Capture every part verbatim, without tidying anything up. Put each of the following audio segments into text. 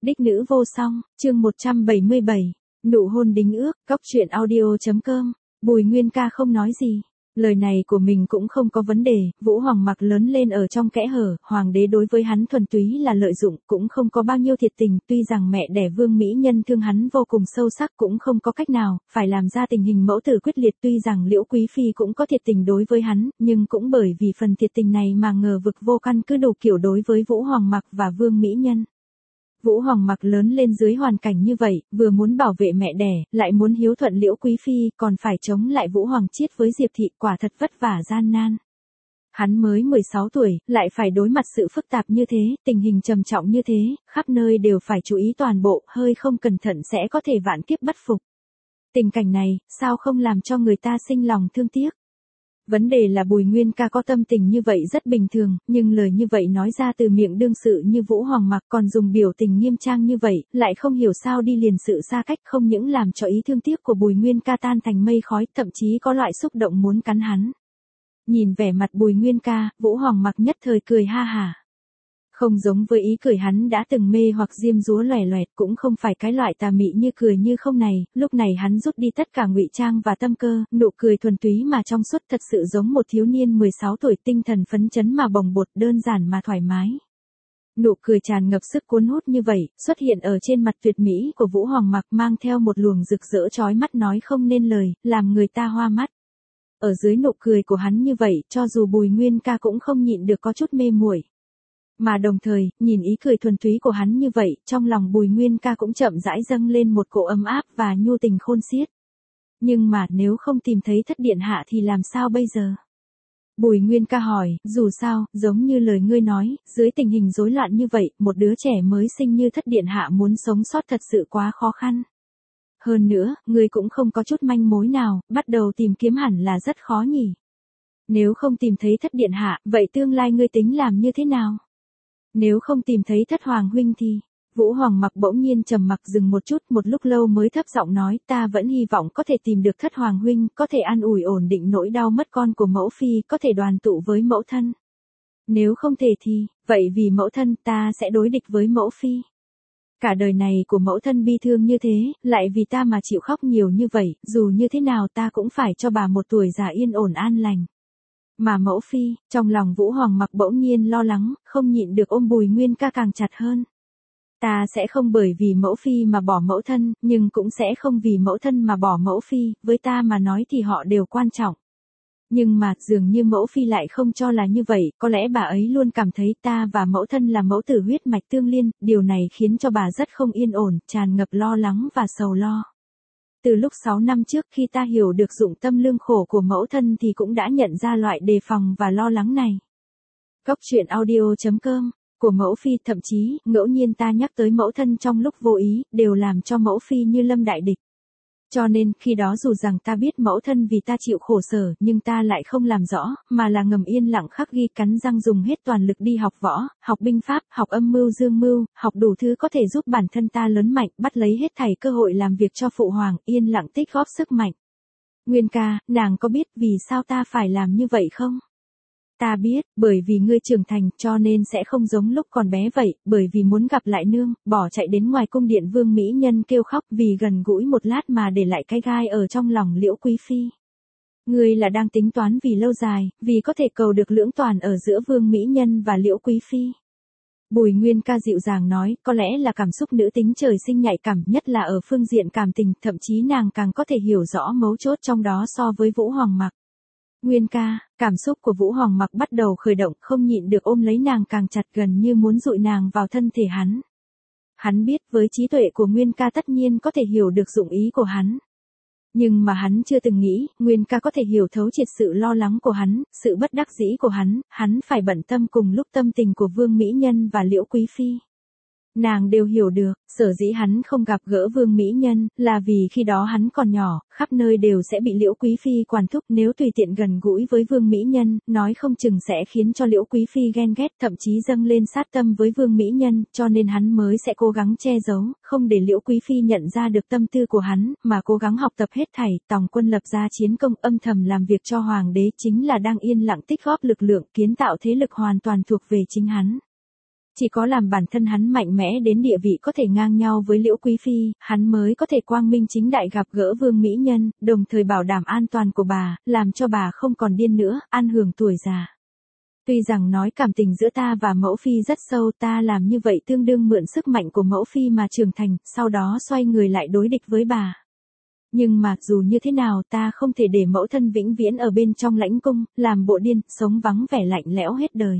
Đích nữ vô song, chương một trăm bảy mươi bảy, nụ hôn đính ước, cóc truyện audio chấm com, Bùi Nguyên Ca không nói gì. Lời này của mình cũng không có vấn đề, Vũ Hoàng Mặc lớn lên ở trong kẽ hở, hoàng đế đối với hắn thuần túy là lợi dụng, cũng không có bao nhiêu thiệt tình, tuy rằng mẹ đẻ Vương Mỹ Nhân thương hắn vô cùng sâu sắc cũng không có cách nào, phải làm ra tình hình mẫu tử quyết liệt, tuy rằng Liễu Quý Phi cũng có thiệt tình đối với hắn, nhưng cũng bởi vì phần thiệt tình này mà ngờ vực vô căn cứ đủ kiểu đối với Vũ Hoàng Mặc và Vương Mỹ Nhân. Vũ Hoàng Mặc lớn lên dưới hoàn cảnh như vậy, vừa muốn bảo vệ mẹ đẻ, lại muốn hiếu thuận Liễu Quý Phi, còn phải chống lại Vũ Hoàng Chiết với Diệp Thị, quả thật vất vả gian nan. Hắn mới mười sáu tuổi, lại phải đối mặt sự phức tạp như thế, tình hình trầm trọng như thế, khắp nơi đều phải chú ý toàn bộ, hơi không cẩn thận sẽ có thể vạn kiếp bất phục. Tình cảnh này, sao không làm cho người ta sinh lòng thương tiếc? Vấn đề là Bùi Nguyên Ca có tâm tình như vậy rất bình thường, nhưng lời như vậy nói ra từ miệng đương sự như Vũ Hoàng Mặc còn dùng biểu tình nghiêm trang như vậy, lại không hiểu sao đi liền sự xa cách, không những làm cho ý thương tiếc của Bùi Nguyên Ca tan thành mây khói, thậm chí có loại xúc động muốn cắn hắn. Nhìn vẻ mặt Bùi Nguyên Ca, Vũ Hoàng Mặc nhất thời cười ha hả. Không giống với ý cười hắn đã từng mê hoặc diêm dúa loẻ loẹt, cũng không phải cái loại tà mị như cười như không này, lúc này hắn rút đi tất cả ngụy trang và tâm cơ, nụ cười thuần túy mà trong suốt, thật sự giống một thiếu niên mười sáu tuổi, tinh thần phấn chấn mà bồng bột, đơn giản mà thoải mái. Nụ cười tràn ngập sức cuốn hút như vậy, xuất hiện ở trên mặt tuyệt mỹ của Vũ Hoàng Mặc, mang theo một luồng rực rỡ chói mắt nói không nên lời, làm người ta hoa mắt. Ở dưới nụ cười của hắn như vậy, cho dù Bùi Nguyên Ca cũng không nhịn được có chút mê muội. Mà đồng thời, nhìn ý cười thuần túy của hắn như vậy, trong lòng Bùi Nguyên Ca cũng chậm rãi dâng lên một cỗ ấm áp và nhu tình khôn xiết. Nhưng mà nếu không tìm thấy Thất Điện Hạ thì làm sao bây giờ? Bùi Nguyên Ca hỏi, dù sao, giống như lời ngươi nói, dưới tình hình rối loạn như vậy, một đứa trẻ mới sinh như Thất Điện Hạ muốn sống sót thật sự quá khó khăn. Hơn nữa, ngươi cũng không có chút manh mối nào, bắt đầu tìm kiếm hẳn là rất khó nhỉ. Nếu không tìm thấy Thất Điện Hạ, vậy tương lai ngươi tính làm như thế nào? Nếu không tìm thấy Thất Hoàng huynh thì, Vũ Hoàng Mặc bỗng nhiên trầm mặc dừng một chút, một lúc lâu mới thấp giọng nói, ta vẫn hy vọng có thể tìm được Thất Hoàng huynh, có thể an ủi ổn định nỗi đau mất con của mẫu phi, có thể đoàn tụ với mẫu thân. Nếu không thể thì, vậy vì mẫu thân ta sẽ đối địch với mẫu phi. Cả đời này của mẫu thân bi thương như thế, lại vì ta mà chịu khóc nhiều như vậy, dù như thế nào ta cũng phải cho bà một tuổi già yên ổn an lành. Mà mẫu phi, trong lòng Vũ Hoàng Mặc bỗng nhiên lo lắng, không nhịn được ôm Bùi Nguyên Ca càng chặt hơn. Ta sẽ không bởi vì mẫu phi mà bỏ mẫu thân, nhưng cũng sẽ không vì mẫu thân mà bỏ mẫu phi, với ta mà nói thì họ đều quan trọng. Nhưng mà, dường như mẫu phi lại không cho là như vậy, có lẽ bà ấy luôn cảm thấy ta và mẫu thân là mẫu tử huyết mạch tương liên, điều này khiến cho bà rất không yên ổn, tràn ngập lo lắng và sầu lo. Từ lúc sáu năm trước khi ta hiểu được dụng tâm lương khổ của mẫu thân thì cũng đã nhận ra loại đề phòng và lo lắng này. Cóc truyện audio chấm com, của mẫu phi, thậm chí, ngẫu nhiên ta nhắc tới mẫu thân trong lúc vô ý, đều làm cho mẫu phi như lâm đại địch. Cho nên, khi đó dù rằng ta biết mẫu thân vì ta chịu khổ sở, nhưng ta lại không làm rõ, mà là ngầm yên lặng khắc ghi, cắn răng dùng hết toàn lực đi học võ, học binh pháp, học âm mưu dương mưu, học đủ thứ có thể giúp bản thân ta lớn mạnh, bắt lấy hết thảy cơ hội làm việc cho phụ hoàng, yên lặng tích góp sức mạnh. Nguyên Ca, nàng có biết vì sao ta phải làm như vậy không? Ta biết, bởi vì ngươi trưởng thành, cho nên sẽ không giống lúc còn bé vậy, bởi vì muốn gặp lại nương, bỏ chạy đến ngoài cung điện Vương Mỹ Nhân kêu khóc, vì gần gũi một lát mà để lại cái gai ở trong lòng Liễu Quý Phi. Ngươi là đang tính toán vì lâu dài, vì có thể cầu được lưỡng toàn ở giữa Vương Mỹ Nhân và Liễu Quý Phi. Bùi Nguyên Ca dịu dàng nói, có lẽ là cảm xúc nữ tính trời sinh nhạy cảm, nhất là ở phương diện cảm tình, thậm chí nàng càng có thể hiểu rõ mấu chốt trong đó so với Vũ Hoàng Mặc. Nguyên Ca, cảm xúc của Vũ Hoàng Mặc bắt đầu khởi động, không nhịn được ôm lấy nàng càng chặt, gần như muốn dụi nàng vào thân thể hắn. Hắn biết với trí tuệ của Nguyên Ca tất nhiên có thể hiểu được dụng ý của hắn. Nhưng mà hắn chưa từng nghĩ, Nguyên Ca có thể hiểu thấu triệt sự lo lắng của hắn, sự bất đắc dĩ của hắn, hắn phải bận tâm cùng lúc tâm tình của Vương Mỹ Nhân và Liễu Quý Phi. Nàng đều hiểu được, sở dĩ hắn không gặp gỡ Vương Mỹ Nhân, là vì khi đó hắn còn nhỏ, khắp nơi đều sẽ bị Liễu Quý Phi quản thúc, nếu tùy tiện gần gũi với Vương Mỹ Nhân, nói không chừng sẽ khiến cho Liễu Quý Phi ghen ghét, thậm chí dâng lên sát tâm với Vương Mỹ Nhân, cho nên hắn mới sẽ cố gắng che giấu, không để Liễu Quý Phi nhận ra được tâm tư của hắn, mà cố gắng học tập hết thảy, tòng quân lập ra chiến công, âm thầm làm việc cho hoàng đế, chính là đang yên lặng tích góp lực lượng, kiến tạo thế lực hoàn toàn thuộc về chính hắn. Chỉ có làm bản thân hắn mạnh mẽ đến địa vị có thể ngang nhau với Liễu Quý Phi, hắn mới có thể quang minh chính đại gặp gỡ Vương Mỹ Nhân, đồng thời bảo đảm an toàn của bà, làm cho bà không còn điên nữa, an hưởng tuổi già. Tuy rằng nói cảm tình giữa ta và mẫu phi rất sâu, ta làm như vậy tương đương mượn sức mạnh của mẫu phi mà trưởng thành, sau đó xoay người lại đối địch với bà. Nhưng mà, dù như thế nào ta không thể để mẫu thân vĩnh viễn ở bên trong lãnh cung, làm bộ điên, sống vắng vẻ lạnh lẽo hết đời.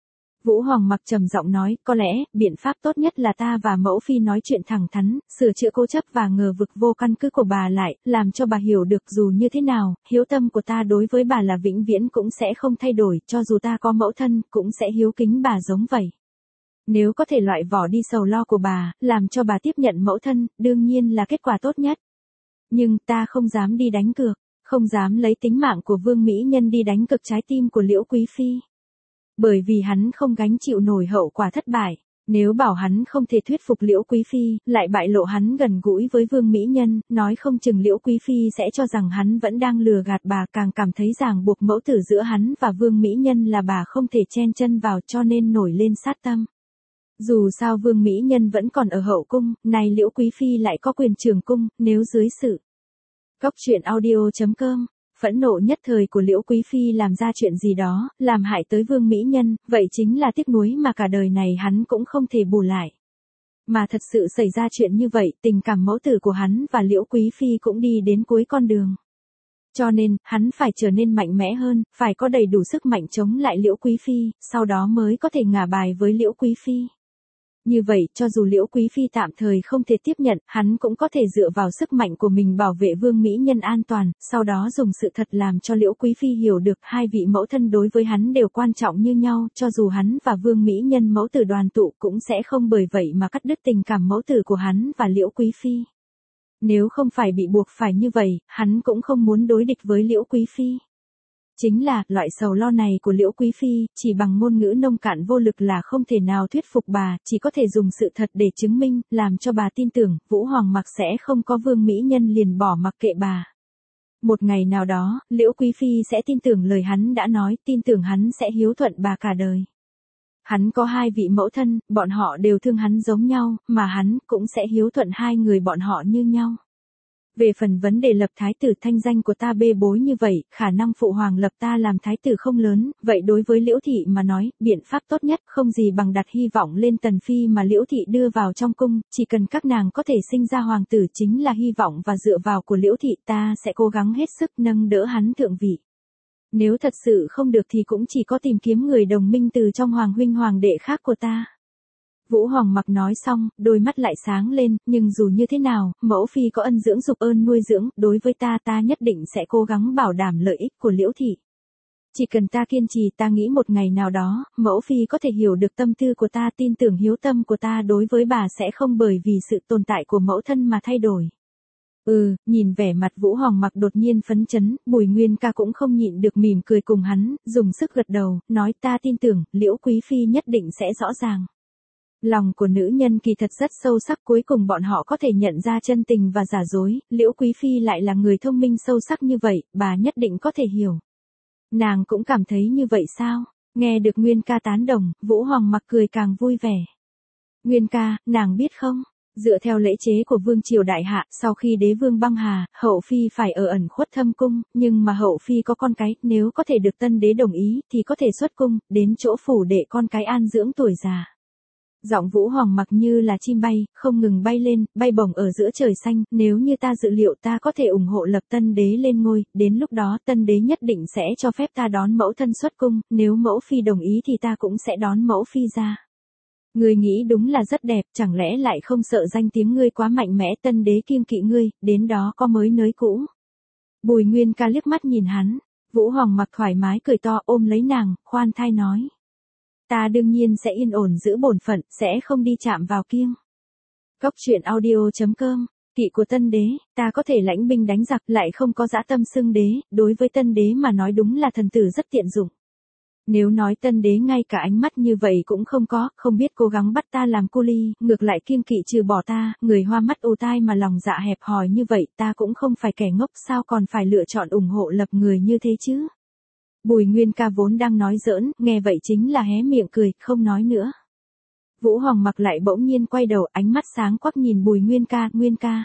Vũ Hoàng Mặc trầm giọng nói, có lẽ, biện pháp tốt nhất là ta và mẫu phi nói chuyện thẳng thắn, sửa chữa cố chấp và ngờ vực vô căn cứ của bà lại, làm cho bà hiểu được dù như thế nào, hiếu tâm của ta đối với bà là vĩnh viễn cũng sẽ không thay đổi, cho dù ta có mẫu thân, cũng sẽ hiếu kính bà giống vậy. Nếu có thể loại bỏ đi sầu lo của bà, làm cho bà tiếp nhận mẫu thân, đương nhiên là kết quả tốt nhất. Nhưng ta không dám đi đánh cược, không dám lấy tính mạng của Vương Mỹ Nhân đi đánh cược trái tim của Liễu Quý Phi. Bởi vì hắn không gánh chịu nổi hậu quả thất bại, nếu bảo hắn không thể thuyết phục Liễu Quý Phi, lại bại lộ hắn gần gũi với Vương Mỹ Nhân, nói không chừng Liễu Quý Phi sẽ cho rằng hắn vẫn đang lừa gạt bà, càng cảm thấy ràng buộc mẫu tử giữa hắn và Vương Mỹ Nhân là bà không thể chen chân vào, cho nên nổi lên sát tâm. Dù sao Vương Mỹ Nhân vẫn còn ở hậu cung, này Liễu Quý Phi lại có quyền trường cung, nếu dưới sự. Cóc truyện audio chấm com, phẫn nộ nhất thời của Liễu Quý Phi làm ra chuyện gì đó, làm hại tới Vương Mỹ Nhân, vậy chính là tiếc nuối mà cả đời này hắn cũng không thể bù lại. Mà thật sự xảy ra chuyện như vậy, tình cảm mẫu tử của hắn và Liễu Quý Phi cũng đi đến cuối con đường. Cho nên, hắn phải trở nên mạnh mẽ hơn, phải có đầy đủ sức mạnh chống lại Liễu Quý Phi, sau đó mới có thể ngả bài với Liễu Quý Phi. Như vậy, cho dù Liễu Quý Phi tạm thời không thể tiếp nhận, hắn cũng có thể dựa vào sức mạnh của mình bảo vệ Vương Mỹ Nhân an toàn, sau đó dùng sự thật làm cho Liễu Quý Phi hiểu được hai vị mẫu thân đối với hắn đều quan trọng như nhau, cho dù hắn và Vương Mỹ Nhân mẫu tử đoàn tụ cũng sẽ không bởi vậy mà cắt đứt tình cảm mẫu tử của hắn và Liễu Quý Phi. Nếu không phải bị buộc phải như vậy, hắn cũng không muốn đối địch với Liễu Quý Phi. Chính là, loại sầu lo này của Liễu Quý Phi, chỉ bằng ngôn ngữ nông cạn vô lực là không thể nào thuyết phục bà, chỉ có thể dùng sự thật để chứng minh, làm cho bà tin tưởng, Vũ Hoàng Mặc sẽ không có Vương Mỹ Nhân liền bỏ mặc kệ bà. Một ngày nào đó, Liễu Quý Phi sẽ tin tưởng lời hắn đã nói, tin tưởng hắn sẽ hiếu thuận bà cả đời. Hắn có hai vị mẫu thân, bọn họ đều thương hắn giống nhau, mà hắn cũng sẽ hiếu thuận hai người bọn họ như nhau. Về phần vấn đề lập thái tử, thanh danh của ta bê bối như vậy, khả năng phụ hoàng lập ta làm thái tử không lớn, vậy đối với Liễu Thị mà nói, biện pháp tốt nhất không gì bằng đặt hy vọng lên Tần Phi mà Liễu Thị đưa vào trong cung, chỉ cần các nàng có thể sinh ra hoàng tử chính là hy vọng và dựa vào của Liễu Thị, ta sẽ cố gắng hết sức nâng đỡ hắn thượng vị. Nếu thật sự không được thì cũng chỉ có tìm kiếm người đồng minh từ trong hoàng huynh hoàng đệ khác của ta. Vũ Hoàng Mặc nói xong, đôi mắt lại sáng lên, nhưng dù như thế nào, mẫu phi có ân dưỡng dục ơn nuôi dưỡng, đối với ta ta nhất định sẽ cố gắng bảo đảm lợi ích của Liễu Thị. Chỉ cần ta kiên trì, ta nghĩ một ngày nào đó, mẫu phi có thể hiểu được tâm tư của ta, tin tưởng hiếu tâm của ta đối với bà sẽ không bởi vì sự tồn tại của mẫu thân mà thay đổi. Ừ, nhìn vẻ mặt Vũ Hoàng Mặc đột nhiên phấn chấn, Bùi Nguyên Ca cũng không nhịn được mỉm cười cùng hắn, dùng sức gật đầu, nói ta tin tưởng, Liễu Quý Phi nhất định sẽ rõ ràng. Lòng của nữ nhân kỳ thật rất sâu sắc, cuối cùng bọn họ có thể nhận ra chân tình và giả dối, Liễu Quý Phi lại là người thông minh sâu sắc như vậy, bà nhất định có thể hiểu. Nàng cũng cảm thấy như vậy sao? Nghe được Nguyên Ca tán đồng, Vũ Hoàng Mặc cười càng vui vẻ. Nguyên Ca, nàng biết không? Dựa theo lễ chế của Vương Triều Đại Hạ, sau khi đế vương băng hà, hậu phi phải ở ẩn khuất thâm cung, nhưng mà hậu phi có con cái, nếu có thể được tân đế đồng ý, thì có thể xuất cung, đến chỗ phủ để con cái an dưỡng tuổi già. Giọng Vũ Hoàng Mặc như là chim bay, không ngừng bay lên, bay bổng ở giữa trời xanh, nếu như ta dự liệu ta có thể ủng hộ lập tân đế lên ngôi, đến lúc đó tân đế nhất định sẽ cho phép ta đón mẫu thân xuất cung, nếu mẫu phi đồng ý thì ta cũng sẽ đón mẫu phi ra. Ngươi nghĩ đúng là rất đẹp, chẳng lẽ lại không sợ danh tiếng ngươi quá mạnh mẽ, tân đế kiêng kỵ ngươi, đến đó có mới nới cũ. Bùi Nguyên Ca liếc mắt nhìn hắn, Vũ Hoàng Mặc thoải mái cười to ôm lấy nàng, khoan thai nói. Ta đương nhiên sẽ yên ổn giữ bổn phận, sẽ không đi chạm vào kiêng. Cóc truyện audio chấm com, kỵ của tân đế, ta có thể lãnh binh đánh giặc lại không có dã tâm xưng đế, đối với tân đế mà nói đúng là thần tử rất tiện dụng. Nếu nói tân đế ngay cả ánh mắt như vậy cũng không có, không biết cố gắng bắt ta làm cu ly, ngược lại kiêng kỵ trừ bỏ ta, người hoa mắt ù tai mà lòng dạ hẹp hòi như vậy, ta cũng không phải kẻ ngốc, sao còn phải lựa chọn ủng hộ lập người như thế chứ. Bùi Nguyên Ca vốn đang nói giỡn, nghe vậy chính là hé miệng cười, không nói nữa. Vũ Hoàng Mặc lại bỗng nhiên quay đầu, ánh mắt sáng quắc nhìn Bùi Nguyên ca, Nguyên ca.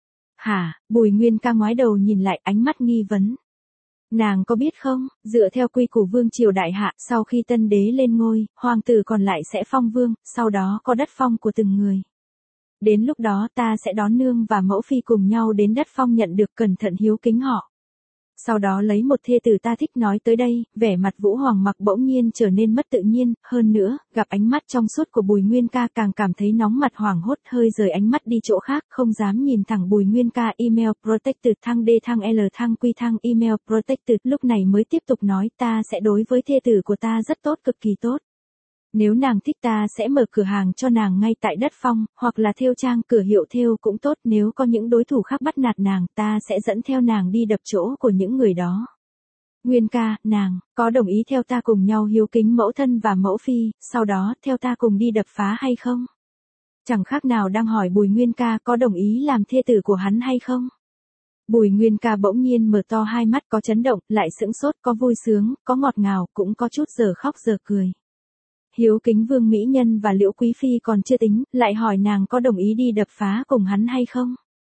Hả? Bùi Nguyên ca ngoái đầu nhìn lại, ánh mắt nghi vấn. Nàng có biết không, dựa theo quy củ vương triều đại hạ, sau khi tân đế lên ngôi, hoàng tử còn lại sẽ phong vương, sau đó có đất phong của từng người. Đến lúc đó ta sẽ đón nương và mẫu phi cùng nhau đến đất phong nhận được, cẩn thận hiếu kính họ. Sau đó lấy một thê tử ta thích. Nói tới đây, vẻ mặt Vũ Hoàng Mặc bỗng nhiên trở nên mất tự nhiên, hơn nữa, gặp ánh mắt trong suốt của Bùi Nguyên ca càng cảm thấy nóng mặt, hoảng hốt, hơi rời ánh mắt đi chỗ khác, không dám nhìn thẳng Bùi Nguyên ca. Email protected thăng D thăng L thăng Q thăng email protected, lúc này mới tiếp tục nói, ta sẽ đối với thê tử của ta rất tốt, cực kỳ tốt. Nếu nàng thích ta sẽ mở cửa hàng cho nàng ngay tại đất phong, hoặc là thêu trang, cửa hiệu thêu cũng tốt, nếu có những đối thủ khác bắt nạt nàng, ta sẽ dẫn theo nàng đi đập chỗ của những người đó. Nguyên ca, nàng, có đồng ý theo ta cùng nhau hiếu kính mẫu thân và mẫu phi, sau đó, theo ta cùng đi đập phá hay không? Chẳng khác nào đang hỏi Bùi Nguyên ca có đồng ý làm thê tử của hắn hay không? Bùi Nguyên ca bỗng nhiên mở to hai mắt, có chấn động, lại sững sốt, có vui sướng, có ngọt ngào, cũng có chút giờ khóc giờ cười. Hiếu kính Vương Mỹ Nhân và Liễu Quý Phi còn chưa tính, lại hỏi nàng có đồng ý đi đập phá cùng hắn hay không?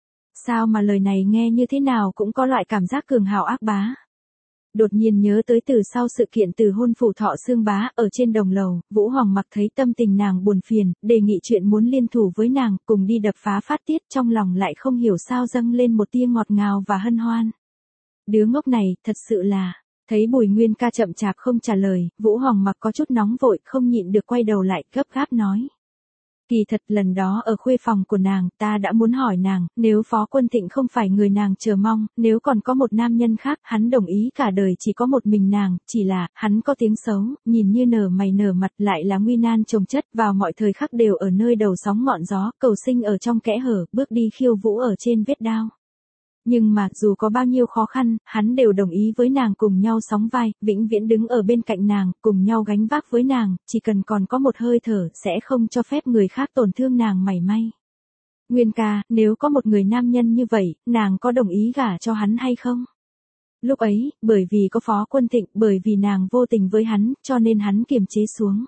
Sao mà lời này nghe như thế nào cũng có loại cảm giác cường hào ác bá. Đột nhiên nhớ tới từ sau sự kiện từ hôn phủ Thọ Xương Bá ở trên đồng lầu, Vũ Hoàng Mặc thấy tâm tình nàng buồn phiền, đề nghị chuyện muốn liên thủ với nàng, cùng đi đập phá phát tiết, trong lòng lại không hiểu sao dâng lên một tia ngọt ngào và hân hoan. Đứa ngốc này, thật sự là... Thấy Bùi Nguyên ca chậm chạp không trả lời, Vũ Hoàng Mặc có chút nóng vội, không nhịn được quay đầu lại, gấp gáp nói. Kỳ thật lần đó ở khuê phòng của nàng, ta đã muốn hỏi nàng, nếu Phó Quân Thịnh không phải người nàng chờ mong, nếu còn có một nam nhân khác, hắn đồng ý cả đời chỉ có một mình nàng, chỉ là, hắn có tiếng xấu, nhìn như nở mày nở mặt, lại là nguy nan chồng chất, vào mọi thời khắc đều ở nơi đầu sóng ngọn gió, cầu sinh ở trong kẽ hở, bước đi khiêu vũ ở trên vết đao. Nhưng mà, dù có bao nhiêu khó khăn, hắn đều đồng ý với nàng cùng nhau sóng vai, vĩnh viễn đứng ở bên cạnh nàng, cùng nhau gánh vác với nàng, chỉ cần còn có một hơi thở, sẽ không cho phép người khác tổn thương nàng mảy may. Nguyên ca, nếu có một người nam nhân như vậy, nàng có đồng ý gả cho hắn hay không? Lúc ấy, bởi vì có Phó Quân Thịnh, bởi vì nàng vô tình với hắn, cho nên hắn kiềm chế xuống.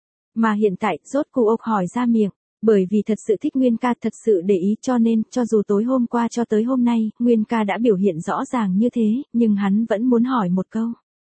Mà hiện tại, rốt cuộc hỏi ra miệng. Bởi vì thật sự thích Nguyên ca, thật sự để ý, cho nên, cho dù tối hôm qua cho tới hôm nay, Nguyên ca đã biểu hiện rõ ràng như thế, nhưng hắn vẫn muốn hỏi một câu.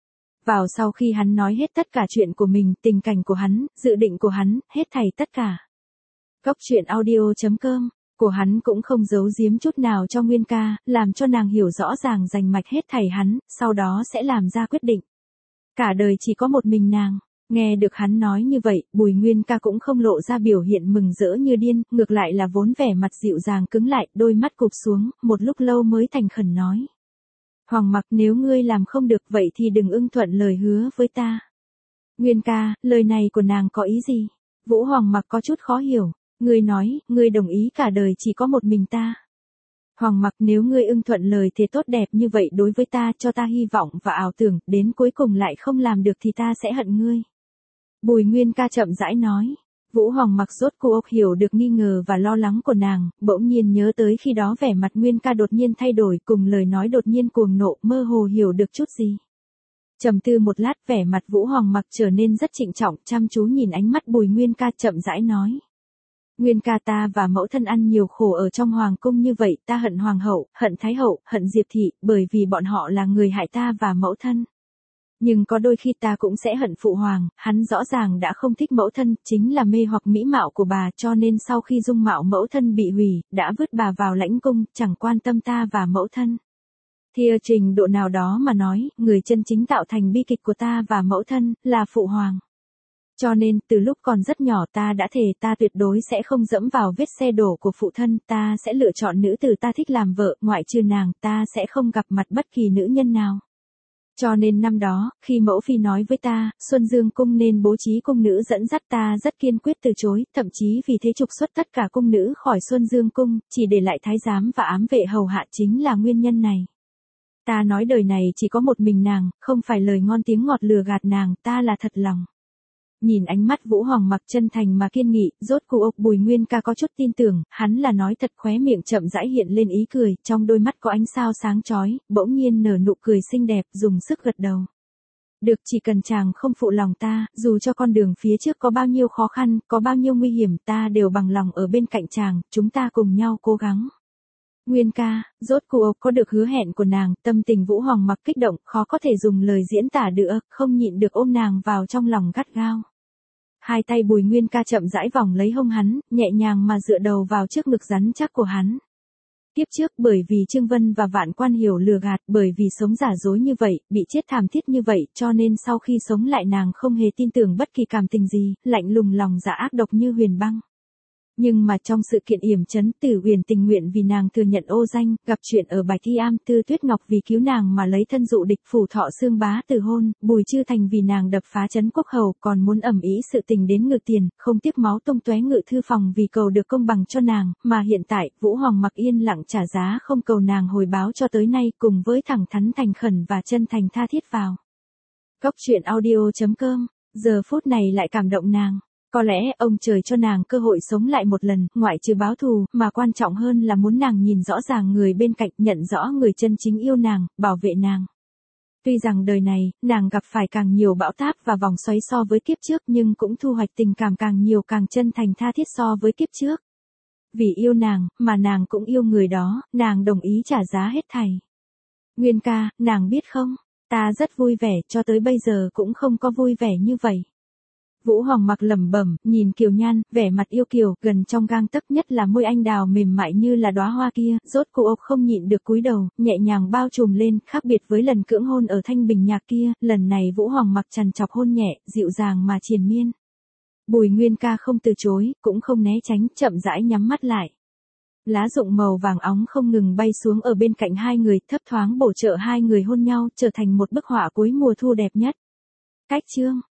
Vào sau khi hắn nói hết tất cả chuyện của mình, tình cảnh của hắn, dự định của hắn, hết thảy tất cả. Góc truyện audio chấm com, của hắn cũng không giấu giếm chút nào cho Nguyên ca, làm cho nàng hiểu rõ ràng rành mạch hết thảy hắn, sau đó sẽ làm ra quyết định. Cả đời chỉ có một mình nàng. Nghe được hắn nói như vậy, Bùi Nguyên ca cũng không lộ ra biểu hiện mừng rỡ như điên, ngược lại là vốn vẻ mặt dịu dàng cứng lại, đôi mắt cụp xuống, một lúc lâu mới thành khẩn nói. Hoàng Mặc, nếu ngươi làm không được vậy thì đừng ưng thuận lời hứa với ta. Nguyên ca, lời này của nàng có ý gì? Vũ Hoàng Mặc có chút khó hiểu, ngươi nói, ngươi đồng ý cả đời chỉ có một mình ta. Hoàng Mặc, nếu ngươi ưng thuận lời thề tốt đẹp như vậy đối với ta, cho ta hy vọng và ảo tưởng, đến cuối cùng lại không làm được thì ta sẽ hận ngươi. Bùi Nguyên ca chậm rãi nói. Vũ Hoàng Mặc rốt cuộc hiểu được nghi ngờ và lo lắng của nàng, bỗng nhiên nhớ tới khi đó vẻ mặt Nguyên ca đột nhiên thay đổi, cùng lời nói đột nhiên cuồng nộ, mơ hồ hiểu được chút gì. Trầm tư một lát, vẻ mặt Vũ Hoàng Mặc trở nên rất trịnh trọng, chăm chú nhìn ánh mắt Bùi Nguyên ca, chậm rãi nói. Nguyên ca, ta và mẫu thân ăn nhiều khổ ở trong hoàng cung như vậy, ta hận hoàng hậu, hận thái hậu, hận Diệp thị, bởi vì bọn họ là người hại ta và mẫu thân. Nhưng có đôi khi ta cũng sẽ hận phụ hoàng, hắn rõ ràng đã không thích mẫu thân, chính là mê hoặc mỹ mạo của bà, cho nên sau khi dung mạo mẫu thân bị hủy, đã vứt bà vào lãnh cung, chẳng quan tâm ta và mẫu thân. Thì ở trình độ nào đó mà nói, người chân chính tạo thành bi kịch của ta và mẫu thân, là phụ hoàng. Cho nên, từ lúc còn rất nhỏ ta đã thề ta tuyệt đối sẽ không dẫm vào vết xe đổ của phụ thân, ta sẽ lựa chọn nữ tử ta thích làm vợ, ngoại trừ nàng, ta sẽ không gặp mặt bất kỳ nữ nhân nào. Cho nên năm đó, khi mẫu phi nói với ta, Xuân Dương cung nên bố trí cung nữ dẫn dắt, ta rất kiên quyết từ chối, thậm chí vì thế trục xuất tất cả cung nữ khỏi Xuân Dương cung, chỉ để lại thái giám và ám vệ hầu hạ, chính là nguyên nhân này. Ta nói đời này chỉ có một mình nàng, không phải lời ngon tiếng ngọt lừa gạt nàng, ta là thật lòng. Nhìn ánh mắt Vũ Hoàng Mặc chân thành mà kiên nghị, rốt cuộc Bùi Nguyên ca có chút tin tưởng, hắn là nói thật, khóe miệng chậm rãi hiện lên ý cười, trong đôi mắt có ánh sao sáng chói, bỗng nhiên nở nụ cười xinh đẹp, dùng sức gật đầu. Được, chỉ cần chàng không phụ lòng ta, dù cho con đường phía trước có bao nhiêu khó khăn, có bao nhiêu nguy hiểm, ta đều bằng lòng ở bên cạnh chàng, chúng ta cùng nhau cố gắng. Nguyên ca, rốt cuộc có được hứa hẹn của nàng, tâm tình Vũ Hoàng Mặc kích động, khó có thể dùng lời diễn tả được, không nhịn được ôm nàng vào trong lòng gắt gao. Hai tay Bùi Nguyên ca chậm rãi vòng lấy hông hắn, nhẹ nhàng mà dựa đầu vào trước ngực rắn chắc của hắn. Tiếp trước, bởi vì Trương Vân và Vạn Quan Hiểu lừa gạt, bởi vì sống giả dối như vậy, bị chết thảm thiết như vậy, cho nên sau khi sống lại nàng không hề tin tưởng bất kỳ cảm tình gì, lạnh lùng lòng dạ ác độc như huyền băng. Nhưng mà trong sự kiện yểm chấn, Tử Huyền tình nguyện vì nàng thừa nhận ô danh, gặp chuyện ở Bạch Thi Am, Tư Tuyết Ngọc vì cứu nàng mà lấy thân dụ địch, Phủ Thọ Xương Bá từ hôn, Bùi Chư Thành vì nàng đập phá trấn quốc hầu, còn muốn ầm ĩ sự tình đến ngự tiền, không tiếc máu tung tóe ngự thư phòng vì cầu được công bằng cho nàng, mà hiện tại, Vũ Hoàng Mặc yên lặng trả giá không cầu nàng hồi báo cho tới nay, cùng với thẳng thắn thành khẩn và chân thành tha thiết vào. Góc truyện audio chấm com, giờ phút này lại cảm động nàng. Có lẽ ông trời cho nàng cơ hội sống lại một lần, ngoại trừ báo thù, mà quan trọng hơn là muốn nàng nhìn rõ ràng người bên cạnh, nhận rõ người chân chính yêu nàng, bảo vệ nàng. Tuy rằng đời này, nàng gặp phải càng nhiều bão táp và vòng xoáy so với kiếp trước nhưng cũng thu hoạch tình cảm càng nhiều càng chân thành tha thiết so với kiếp trước. Vì yêu nàng, mà nàng cũng yêu người đó, nàng đồng ý trả giá hết thảy. Nguyên ca, nàng biết không, ta rất vui vẻ, cho tới bây giờ cũng không có vui vẻ như vậy. Vũ Hoàng Mặc lẩm bẩm, nhìn Kiều Nhan, vẻ mặt yêu kiều, gần trong gang tấc, nhất là môi anh đào mềm mại như là đóa hoa kia, rốt cuộc không nhịn được cúi đầu, nhẹ nhàng bao trùm lên, khác biệt với lần cưỡng hôn ở Thanh Bình Nhạc kia, lần này Vũ Hoàng Mặc trằn trọc hôn nhẹ, dịu dàng mà triền miên. Bùi Nguyên ca không từ chối, cũng không né tránh, chậm rãi nhắm mắt lại. Lá rụng màu vàng óng không ngừng bay xuống ở bên cạnh hai người, thấp thoáng bổ trợ hai người hôn nhau, trở thành một bức họa cuối mùa thu đẹp nhất. Cách chương